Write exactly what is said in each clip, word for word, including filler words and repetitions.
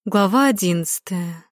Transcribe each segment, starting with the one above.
Глава одиннадцатая.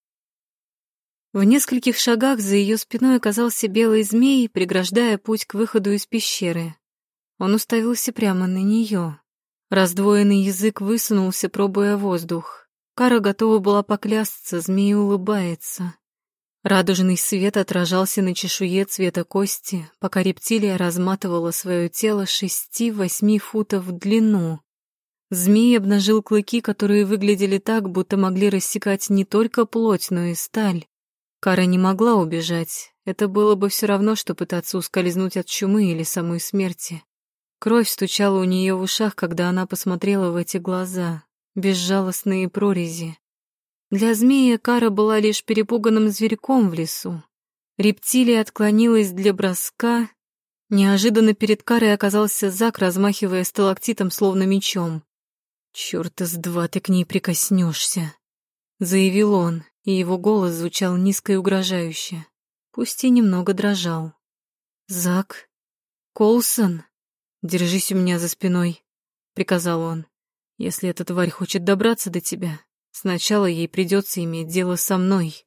В нескольких шагах за ее спиной оказался белый змей, преграждая путь к выходу из пещеры. Он уставился прямо на нее. Раздвоенный язык высунулся, пробуя воздух. Кара готова была поклясться, змей улыбается. Радужный свет отражался на чешуе цвета кости, пока рептилия разматывала свое тело шести-восьми футов в длину. Змей обнажил клыки, которые выглядели так, будто могли рассекать не только плоть, но и сталь. Кара не могла убежать. Это было бы все равно, что пытаться ускользнуть от чумы или самой смерти. Кровь стучала у нее в ушах, когда она посмотрела в эти глаза, безжалостные прорези. Для змея Кара была лишь перепуганным зверьком в лесу. Рептилия отклонилась для броска. Неожиданно перед Карой оказался Зак, размахивая сталактитом, словно мечом. «Чёрта с два ты к ней прикоснешься», — заявил он, и его голос звучал низко и угрожающе, пусть и немного дрожал. «Зак? Колсон? Держись у меня за спиной», — приказал он. «Если эта тварь хочет добраться до тебя, сначала ей придется иметь дело со мной».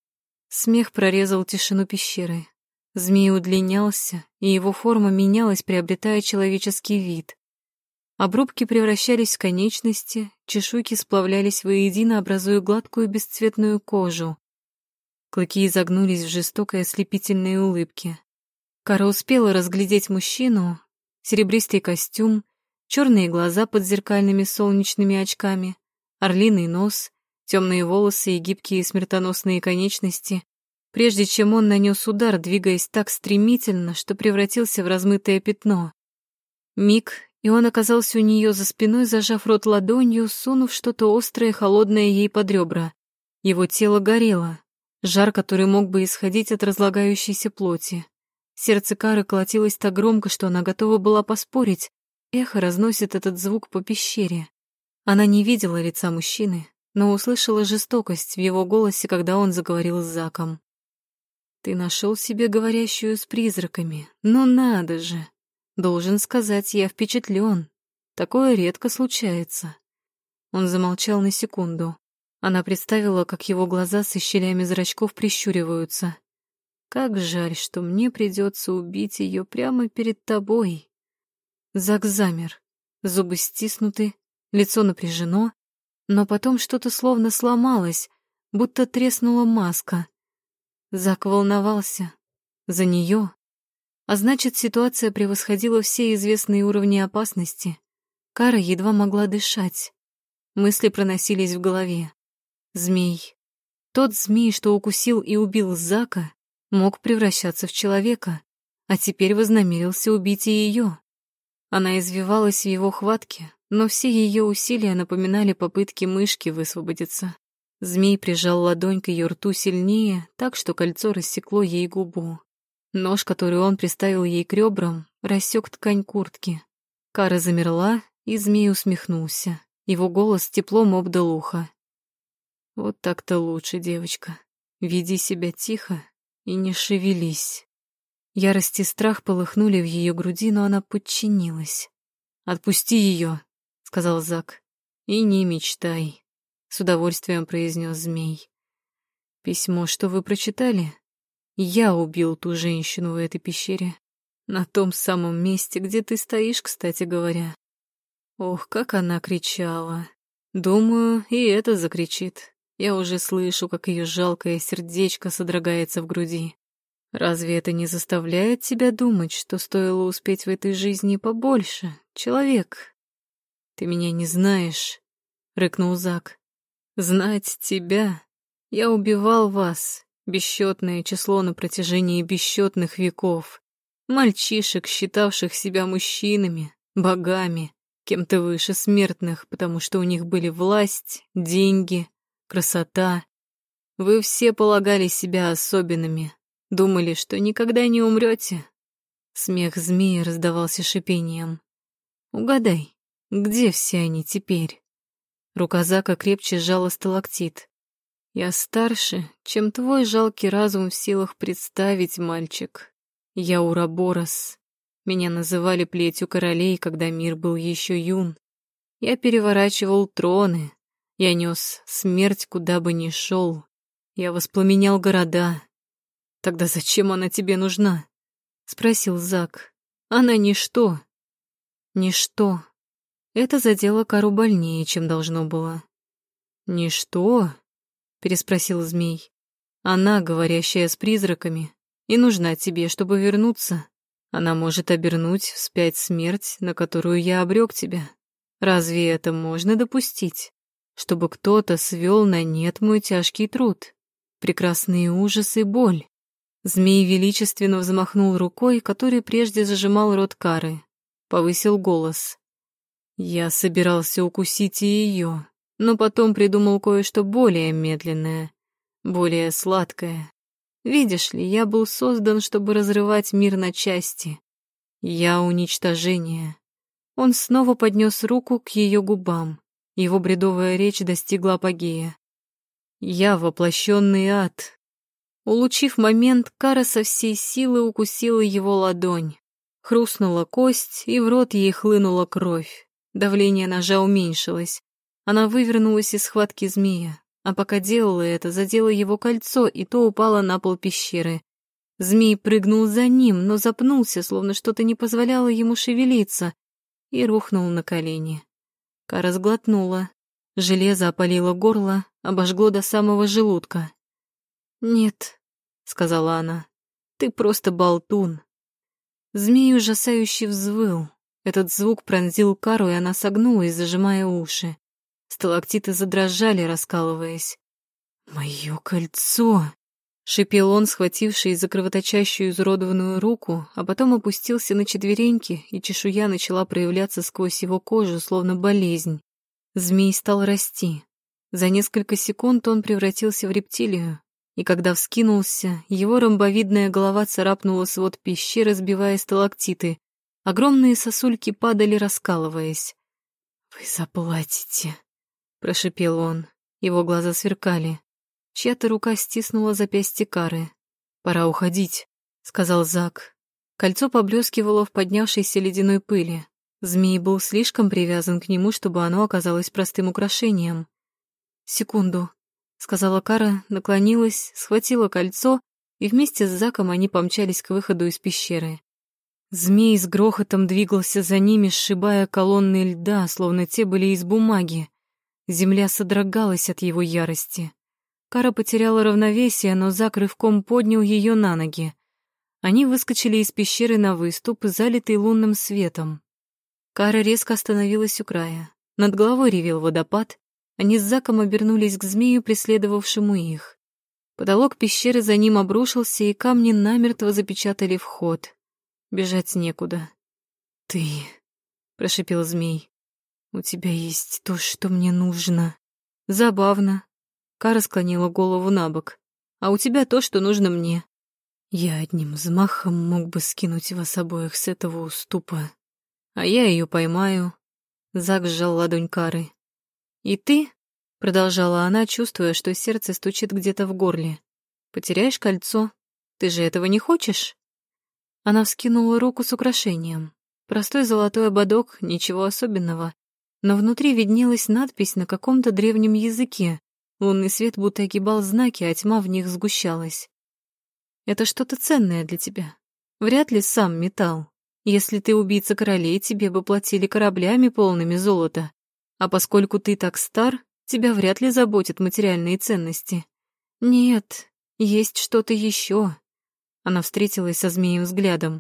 Смех прорезал тишину пещеры. Змей удлинялся, и его форма менялась, приобретая человеческий вид. Обрубки превращались в конечности, чешуйки сплавлялись воедино, образуя гладкую бесцветную кожу. Клыки изогнулись в жестокой ослепительной улыбке. Кара успела разглядеть мужчину, серебристый костюм, черные глаза под зеркальными солнечными очками, орлиный нос, темные волосы и гибкие смертоносные конечности, прежде чем он нанес удар, двигаясь так стремительно, что превратился в размытое пятно. Миг, и он оказался у нее за спиной, зажав рот ладонью, сунув что-то острое, холодное ей под ребра. Его тело горело, жар, который мог бы исходить от разлагающейся плоти. Сердце Кары колотилось так громко, что она готова была поспорить. Эхо разносит этот звук по пещере. Она не видела лица мужчины, но услышала жестокость в его голосе, когда он заговорил с Заком. «Ты нашел себе говорящую с призраками, но надо же! Должен сказать, я впечатлен. Такое редко случается». Он замолчал на секунду. Она представила, как его глаза со щелями зрачков прищуриваются. «Как жаль, что мне придется убить ее прямо перед тобой». Зак замер, зубы стиснуты, лицо напряжено, но потом что-то словно сломалось, будто треснула маска. Зак волновался. За нее. А значит, ситуация превосходила все известные уровни опасности. Кара едва могла дышать. Мысли проносились в голове. Змей. Тот змей, что укусил и убил Зака, мог превращаться в человека, а теперь вознамерился убить и ее. Она извивалась в его хватке, но все ее усилия напоминали попытки мышки высвободиться. Змей прижал ладонь к ее рту сильнее, так что кольцо рассекло ей губу. Нож, который он приставил ей к ребрам, рассек ткань куртки. Кара замерла, и змей усмехнулся. Его голос теплом обдал ухо. «Вот так-то лучше, девочка. Веди себя тихо и не шевелись». Ярость и страх полыхнули в ее груди, но она подчинилась. «Отпусти ее», — сказал Зак. «И не мечтай», — с удовольствием произнес змей. «Письмо, что вы прочитали? Я убил ту женщину в этой пещере. На том самом месте, где ты стоишь, кстати говоря. Ох, как она кричала. Думаю, и это закричит. Я уже слышу, как ее жалкое сердечко содрогается в груди. Разве это не заставляет тебя думать, что стоило успеть в этой жизни побольше, человек? Ты меня не знаешь, — рыкнул Зак. Знать тебя? Я убивал вас, бесчетное число на протяжении бесчетных веков. Мальчишек, считавших себя мужчинами, богами, кем-то выше смертных, потому что у них были власть, деньги, красота. Вы все полагали себя особенными, думали, что никогда не умрете. Смех змеи раздавался шипением. Угадай, где все они теперь? Рука Зака крепче сжала сталактит. Я старше, чем твой жалкий разум в силах представить, мальчик. Я Ураборос. Меня называли плетью королей, когда мир был еще юн. Я переворачивал троны. Я нес смерть, куда бы ни шел. Я воспламенял города. Тогда зачем она тебе нужна? Спросил Зак. Она ничто. Ничто. Это задело Кару больнее, чем должно было. Ничто? Переспросил змей. Она, говорящая с призраками, и нужна тебе, чтобы вернуться. Она может обернуть вспять смерть, на которую я обрек тебя. Разве это можно допустить? Чтобы кто-то свел на нет мой тяжкий труд, прекрасные ужасы и боль. Змей величественно взмахнул рукой, который прежде зажимал рот Кары. Повысил голос. Я собирался укусить и ее, но потом придумал кое-что более медленное, более сладкое. Видишь ли, я был создан, чтобы разрывать мир на части. Я уничтожение. Он снова поднес руку к ее губам. Его бредовая речь достигла апогея. Я воплощенный ад. Улучив момент, Кара со всей силы укусила его ладонь. Хрустнула кость, и в рот ей хлынула кровь. Давление ножа уменьшилось. Она вывернулась из схватки змея, а пока делала это, задела его кольцо, и то упало на пол пещеры. Змей прыгнул за ним, но запнулся, словно что-то не позволяло ему шевелиться, и рухнул на колени. Кара сглотнула. Железо опалило горло, обожгло до самого желудка. «Нет», — сказала она, — «ты просто болтун». Змей ужасающе взвыл. Этот звук пронзил Кару, и она согнулась, зажимая уши. Сталактиты задрожали, раскалываясь. «Моё кольцо!» — шипел он, схвативший за кровоточащую изуродованную руку, а потом опустился на четвереньки, и чешуя начала проявляться сквозь его кожу, словно болезнь. Змей стал расти. За несколько секунд он превратился в рептилию, и когда вскинулся, его ромбовидная голова царапнула свод пещеры, сбивая сталактиты. Огромные сосульки падали, раскалываясь. «Вы заплатите», — прошипел он. Его глаза сверкали. Чья-то рука стиснула запястье Кары. «Пора уходить», — сказал Зак. Кольцо поблескивало в поднявшейся ледяной пыли. Змей был слишком привязан к нему, чтобы оно оказалось простым украшением. «Секунду», — сказала Кара, наклонилась, схватила кольцо, и вместе с Заком они помчались к выходу из пещеры. Змей с грохотом двигался за ними, сшибая колонны льда, словно те были из бумаги. Земля содрогалась от его ярости. Кара потеряла равновесие, но Зак рывком поднял ее на ноги. Они выскочили из пещеры на выступ, залитый лунным светом. Кара резко остановилась у края. Над головой ревел водопад. Они с Заком обернулись к змею, преследовавшему их. Потолок пещеры за ним обрушился, и камни намертво запечатали вход. Бежать некуда. «Ты...» — прошипел змей. «У тебя есть то, что мне нужно». «Забавно». Кара склонила голову набок. «А у тебя то, что нужно мне». «Я одним взмахом мог бы скинуть вас обоих с этого уступа. А я ее поймаю». Зак сжал ладонь Кары. «И ты?» — продолжала она, чувствуя, что сердце стучит где-то в горле. «Потеряешь кольцо? Ты же этого не хочешь?» Она вскинула руку с украшением. Простой золотой ободок, ничего особенного. Но внутри виднелась надпись на каком-то древнем языке. Лунный свет будто огибал знаки, а тьма в них сгущалась. «Это что-то ценное для тебя. Вряд ли сам металл. Если ты убийца королей, тебе бы платили кораблями, полными золота. А поскольку ты так стар, тебя вряд ли заботят материальные ценности. Нет, есть что-то еще». Она встретилась со змеем взглядом.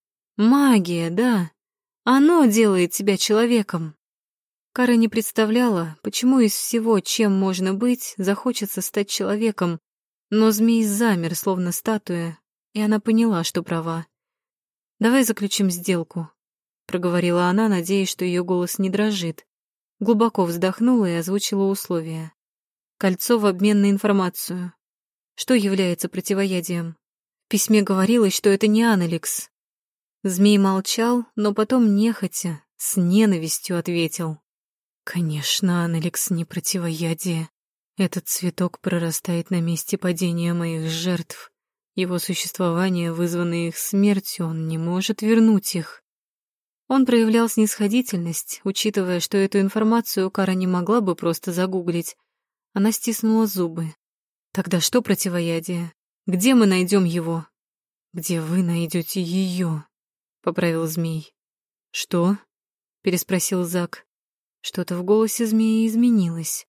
«Магия, да. Оно делает тебя человеком». Кара не представляла, почему из всего, чем можно быть, захочется стать человеком, но змей замер, словно статуя, и она поняла, что права. «Давай заключим сделку», — проговорила она, надеясь, что ее голос не дрожит. Глубоко вздохнула и озвучила условия. Кольцо в обмен на информацию. Что является противоядием? В письме говорилось, что это не Аналикс. Змей молчал, но потом нехотя, с ненавистью ответил. «Конечно, Аналикс не противоядие. Этот цветок прорастает на месте падения моих жертв. Его существование, вызванное их смертью, он не может вернуть их». Он проявлял снисходительность, учитывая, что эту информацию Кара не могла бы просто загуглить. Она стиснула зубы. «Тогда что противоядие? Где мы найдем его?» «Где вы найдете ее?» — поправил змей. «Что?» — переспросил Зак. Что-то в голосе змеи изменилось.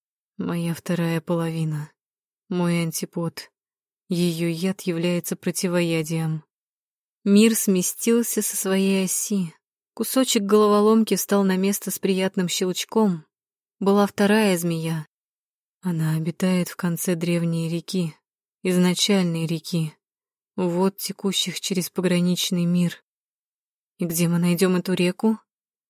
«Моя вторая половина. Мой антипод. Ее яд является противоядием». Мир сместился со своей оси. Кусочек головоломки встал на место с приятным щелчком. Была вторая змея. Она обитает в конце древней реки, изначальной реки, вод текущих через пограничный мир. И где мы найдем эту реку?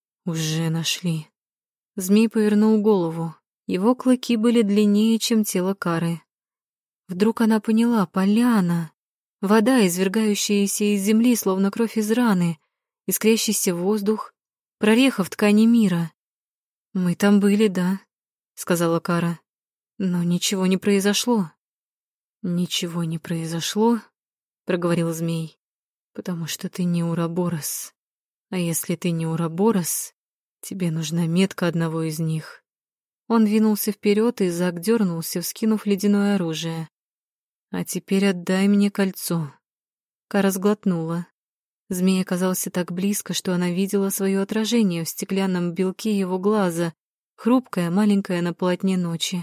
Уже нашли. Змей повернул голову. Его клыки были длиннее, чем тело Кары. Вдруг она поняла: поляна. Вода, извергающаяся из земли, словно кровь из раны, искрящийся воздух, прореха в ткани мира. «Мы там были, да», — сказала Кара. «Но ничего не произошло». «Ничего не произошло», — проговорил змей, «потому что ты не Ураборос. А если ты не Ураборос, тебе нужна метка одного из них». Он двинулся вперед, и Зак дернулся, вскинув ледяное оружие. «А теперь отдай мне кольцо». Кара сглотнула. Змей оказался так близко, что она видела свое отражение в стеклянном белке его глаза, хрупкое, маленькое на полотне ночи.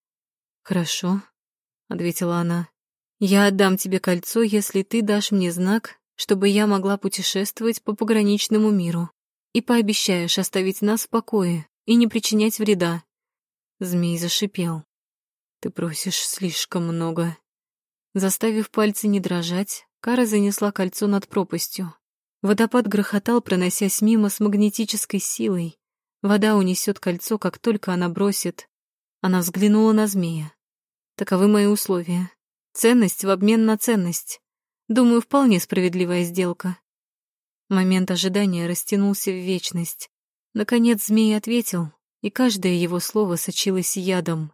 «Хорошо», — ответила она. «Я отдам тебе кольцо, если ты дашь мне знак, чтобы я могла путешествовать по пограничному миру, и пообещаешь оставить нас в покое и не причинять вреда». Змей зашипел. «Ты просишь слишком много». Заставив пальцы не дрожать, Кара занесла кольцо над пропастью. Водопад грохотал, проносясь мимо с магнетической силой. Вода унесет кольцо, как только она бросит. Она взглянула на змея. «Таковы мои условия. Ценность в обмен на ценность. Думаю, вполне справедливая сделка». Момент ожидания растянулся в вечность. Наконец змей ответил, и каждое его слово сочилось ядом.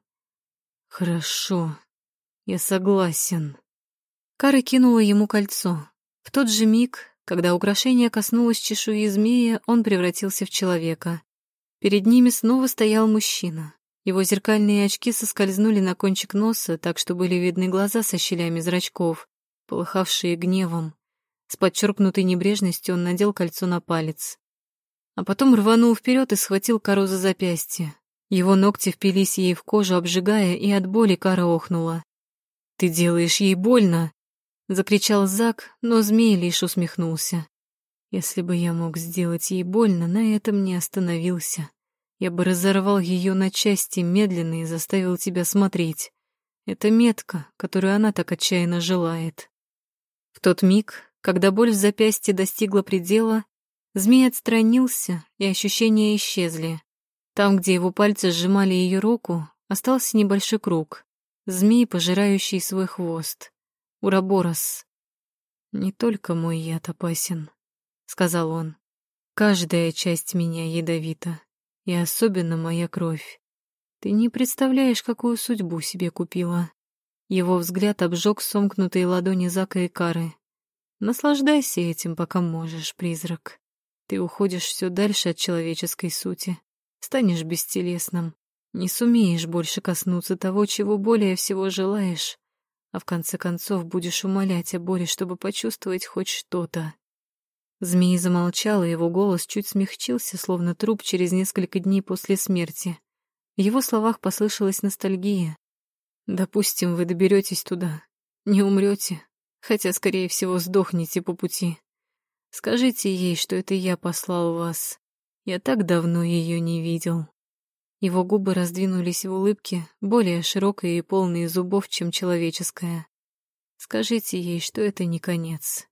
«Хорошо, я согласен». Кара кинула ему кольцо. В тот же миг, когда украшение коснулось чешуи змея, он превратился в человека. Перед ними снова стоял мужчина. Его зеркальные очки соскользнули на кончик носа, так что были видны глаза со щелями зрачков, полыхавшие гневом. С подчеркнутой небрежностью он надел кольцо на палец. А потом рванул вперед и схватил Кару за запястье. Его ногти впились ей в кожу, обжигая, и от боли Кара охнула. «Ты делаешь ей больно!» — закричал Зак, но змей лишь усмехнулся. «Если бы я мог сделать ей больно, на этом не остановился. Я бы разорвал ее на части медленно и заставил тебя смотреть. Это метка, которую она так отчаянно желает». В тот миг, когда боль в запястье достигла предела, змей отстранился, и ощущения исчезли. Там, где его пальцы сжимали ее руку, остался небольшой круг. Змей, пожирающий свой хвост. Ураборос. «Не только мой яд опасен», — сказал он. «Каждая часть меня ядовита, и особенно моя кровь. Ты не представляешь, какую судьбу себе купила». Его взгляд обжег сомкнутые ладони Зака и Кары. «Наслаждайся этим, пока можешь, призрак. Ты уходишь все дальше от человеческой сути, станешь бестелесным, не сумеешь больше коснуться того, чего более всего желаешь, а в конце концов будешь умолять о боли, чтобы почувствовать хоть что-то». Змей замолчал, и его голос чуть смягчился, словно труп через несколько дней после смерти. В его словах послышалась ностальгия. «Допустим, вы доберетесь туда, не умрете, хотя, скорее всего, сдохнете по пути. Скажите ей, что это я послал вас. Я так давно ее не видел». Его губы раздвинулись в улыбке, более широкой и полной зубов, чем человеческая. «Скажите ей, что это не конец».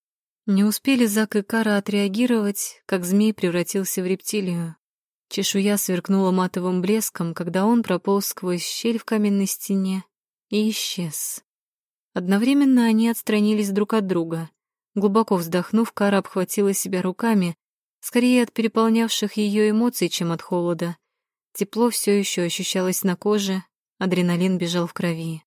Не успели Зак и Кара отреагировать, как змей превратился в рептилию. Чешуя сверкнула матовым блеском, когда он прополз сквозь щель в каменной стене и исчез. Одновременно они отстранились друг от друга. Глубоко вздохнув, Кара обхватила себя руками, скорее от переполнявших ее эмоций, чем от холода. Тепло все еще ощущалось на коже, адреналин бежал в крови.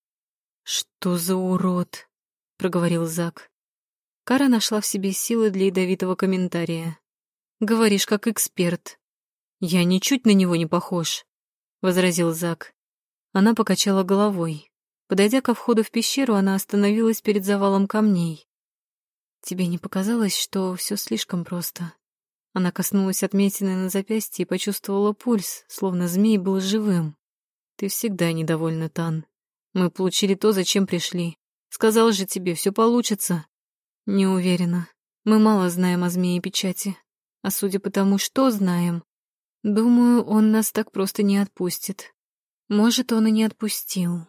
«Что за урод?» — проговорил Зак. Кара нашла в себе силы для ядовитого комментария. Говоришь, как эксперт». «Я ничуть на него не похож», — возразил Зак. Она покачала головой. Подойдя ко входу в пещеру, она остановилась перед завалом камней. «Тебе не показалось, что все слишком просто?» Она коснулась отметины на запястье и почувствовала пульс, словно змей был живым. «Ты всегда недовольна, Тан. Мы получили то, зачем пришли. Сказал же тебе, все получится». «Не уверена. Мы мало знаем о змее-печати. А судя по тому, что знаем, думаю, он нас так просто не отпустит. Может, он и не отпустил.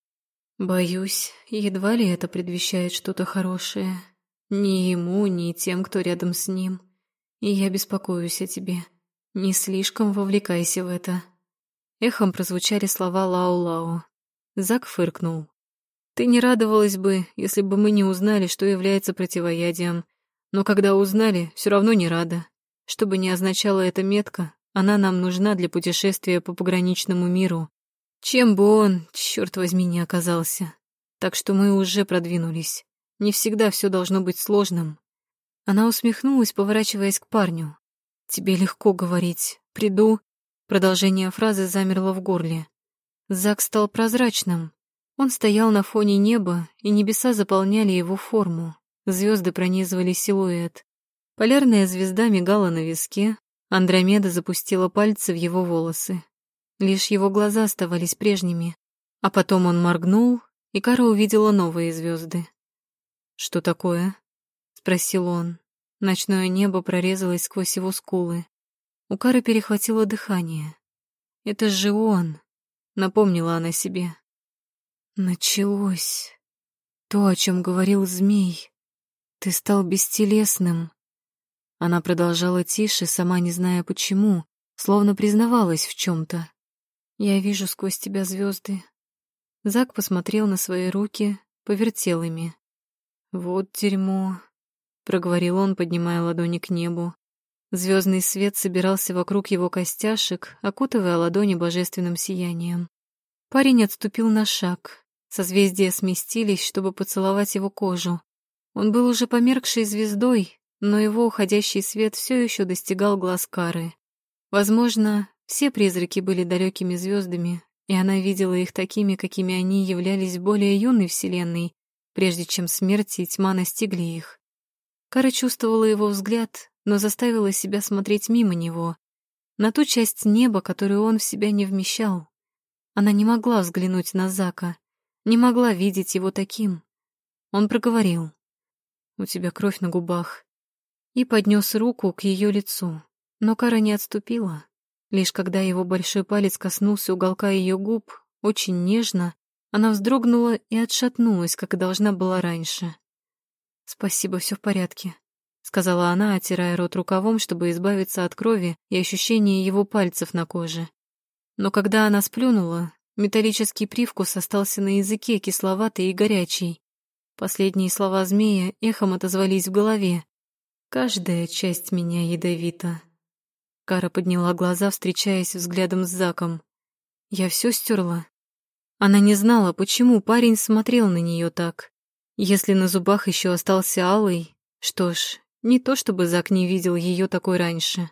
Боюсь, едва ли это предвещает что-то хорошее. Ни ему, ни тем, кто рядом с ним. И я беспокоюсь о тебе. Не слишком вовлекайся в это». Эхом прозвучали слова Лао-Лао. Зак фыркнул. «Ты не радовалась бы, если бы мы не узнали, что является противоядием. Но когда узнали, все равно не рада. Что бы ни означала эта метка, она нам нужна для путешествия по пограничному миру. Чем бы он, черт возьми, не оказался. Так что мы уже продвинулись. Не всегда все должно быть сложным». Она усмехнулась, поворачиваясь к парню. «Тебе легко говорить. Приду». Продолжение фразы замерло в горле. Зак стал прозрачным. Он стоял на фоне неба, и небеса заполняли его форму. Звезды пронизывали силуэт. Полярная звезда мигала на виске, Андромеда запустила пальцы в его волосы. Лишь его глаза оставались прежними. А потом он моргнул, и Кара увидела новые звезды. «Что такое?» — спросил он. Ночное небо прорезалось сквозь его скулы. У Кары перехватило дыхание. «Это же он!» — напомнила она себе. «Началось. То, о чем говорил змей. Ты стал бестелесным». Она продолжала тише, сама не зная почему, словно признавалась в чем-то. «Я вижу сквозь тебя звезды». Зак посмотрел на свои руки, повертел ими. «Вот дерьмо», — проговорил он, поднимая ладони к небу. Звездный свет собирался вокруг его костяшек, окутывая ладони божественным сиянием. Парень отступил на шаг. Созвездия сместились, чтобы поцеловать его кожу. Он был уже померкшей звездой, но его уходящий свет все еще достигал глаз Кары. Возможно, все призраки были далекими звездами, и она видела их такими, какими они являлись в более юной вселенной, прежде чем смерть и тьма настигли их. Кара чувствовала его взгляд, но заставила себя смотреть мимо него, на ту часть неба, которую он в себя не вмещал. Она не могла взглянуть на Зака, не могла видеть его таким. Он проговорил: «У тебя кровь на губах», и поднес руку к ее лицу, но Кара не отступила. Лишь когда его большой палец коснулся уголка ее губ, очень нежно, она вздрогнула и отшатнулась, как и должна была раньше. «Спасибо, все в порядке», — сказала она, оттирая рот рукавом, чтобы избавиться от крови и ощущения его пальцев на коже. Но когда она сплюнула, металлический привкус остался на языке, кисловатый и горячий. Последние слова змея эхом отозвались в голове. «Каждая часть меня ядовита». Кара подняла глаза, встречаясь взглядом с Заком. «Я все стерла». Она не знала, почему парень смотрел на нее так. Если на зубах еще остался алый, что ж, не то чтобы Зак не видел ее такой раньше.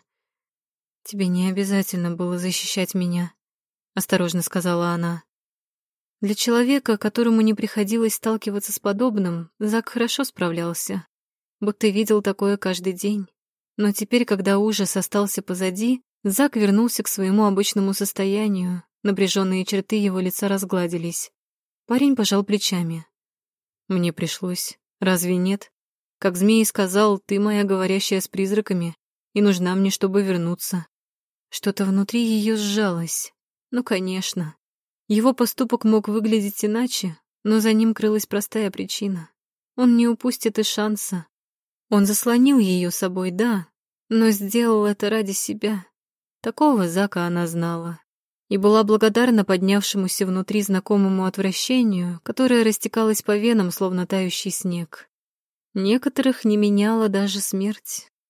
«Тебе не обязательно было защищать меня», — осторожно сказала она. Для человека, которому не приходилось сталкиваться с подобным, Зак хорошо справлялся, будто видел такое каждый день. Но теперь, когда ужас остался позади, Зак вернулся к своему обычному состоянию, напряженные черты его лица разгладились. Парень пожал плечами. «Мне пришлось. Разве нет? Как змей сказал, ты моя говорящая с призраками, и нужна мне, чтобы вернуться». Что-то внутри ее сжалось. Ну, конечно. Его поступок мог выглядеть иначе, но за ним крылась простая причина. Он не упустит и шанса. Он заслонил ее собой, да, но сделал это ради себя. Такого Зака она знала. И была благодарна поднявшемуся внутри знакомому отвращению, которое растекалось по венам, словно тающий снег. Некоторых не меняла даже смерть.